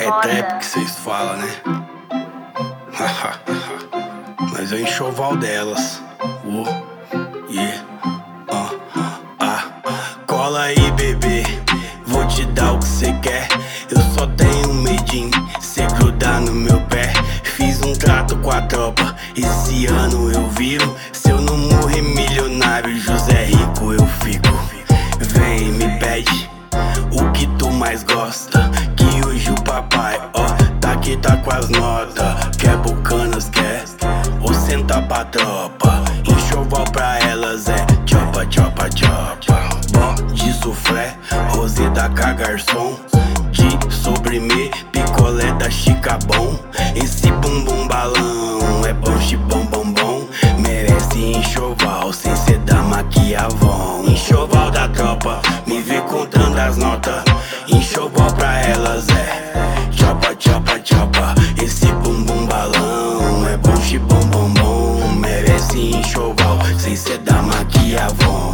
É trap que vocês falam, né? Mas é o enxoval delas. Cola aí, bebê, vou te dar o que cê quer. Eu só tenho medinho, cê grudar no meu pé. Fiz um trato com a tropa, esse ano eu viro. Se eu não morrer milionário, José Rico eu fico. Vem, me pede o que tu mais gosta, que hoje o papai, tá aqui, tá com as notas. Quer bucanas, quer? Ou senta pra tropa. Enxoval pra elas é chopa, chopa, chopa. De suflé, rosé da garçom. De sobremê, picolé da Chica Bom. Esse bumbum balão é bom, chibom, bom, bom. Merece enxoval, sem ser da Maquiavon. Enxoval da tropa, me vê contando as notas. Enxoval pra elas é chopa, chopa, chopa. Esse bumbum balão é bom, chibom, bom, bom. Merece enxoval, sem ser da Maquiavon.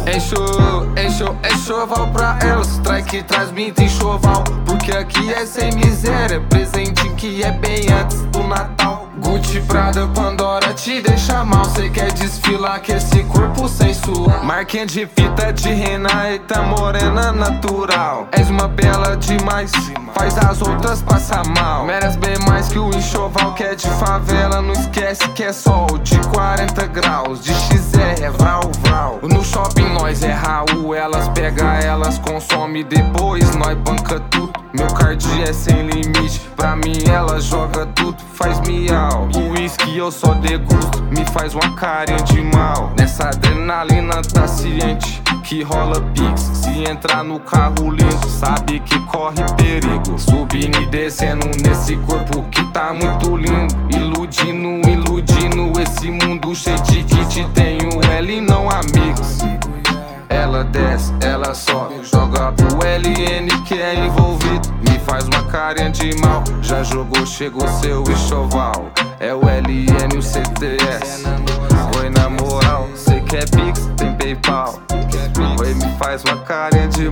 Enxoval pra elas, strike traz minta enxoval. Porque aqui é sem miséria, presente que é bem antes do Natal. Gucci, Prada, Pandora te deixa mal. Cê quer desfilar com esse corpo sem suar. Marquinha de fita de Renata, morena natural. És uma bela demais, faz as outras passar mal. Merece bem mais que o enxoval que é de favela. Não esquece que é sol de 40 graus. De XR é vral, vral. No shopping nós é Raul, elas pega, elas consome. Depois nós banca tudo. Meu card é sem limite, pra mim ela joga tudo, faz miau. O whisky eu só degusto, me faz uma carinha de mal. Nessa adrenalina tá ciente que rola pix. Se entrar no carro lindo, sabe que corre perigo. Subindo e descendo nesse corpo que tá muito lindo. Iludindo, iludindo esse mundo cheio de kit. Tenho L e não amigos. Ela desce, ela sobe, joga pro LN que é envolvido. Me faz uma carinha de mal, já jogou, chegou seu enxoval. É o LN, o CTS. Foi na moral, cê quer Pix, tem PayPal. Oi, me faz uma carinha de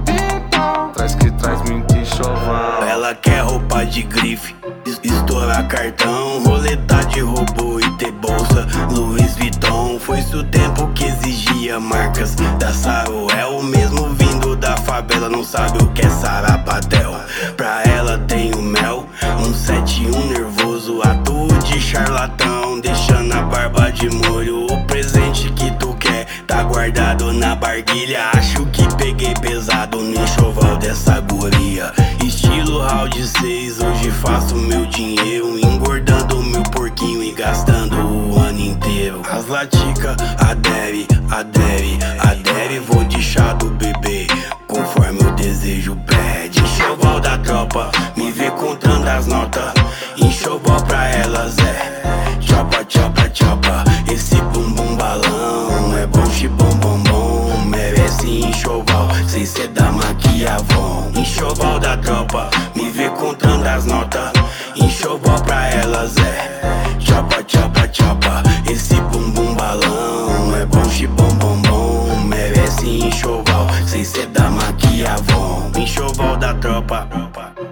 mal. Traz que traz muito enxoval. Ela quer roupa de grife, estourar cartão, roleta de robô e ter bolsa Louis Vuitton. Foi-se o tempo que exigia marcas da Saruel. Mesmo vindo da favela, não sabe o que é sarapatel. Pra ela tem o mel, um 71 nervoso, ato de charlatão, deixando a barba de molho. O presente que tu quer tá guardado na barguilha. Acho que peguei pesado no enxoval dessa guria. Estilo round 6, hoje faço meu dinheiro, engordando meu porquinho e gastando o ano inteiro. As latica adere, adere, adere. Vou de chá do bebê, conforme o desejo pede. Enxoval da tropa, me vê contando as notas. Enxoval pra elas é chopa, chopa, chopa. Esse bumbum balão é bom, chibom, bom, bom. Merece enxoval, sem ser da Maquiavon. Enxoval da tropa, me vê contando as notas. Enxoval pra elas é chopa, chopa, chopa. Esse bumbum balão é bom, chibom, bom, bom. Merece enxoval, sem ser da Maquiavon. Enxoval da tropa.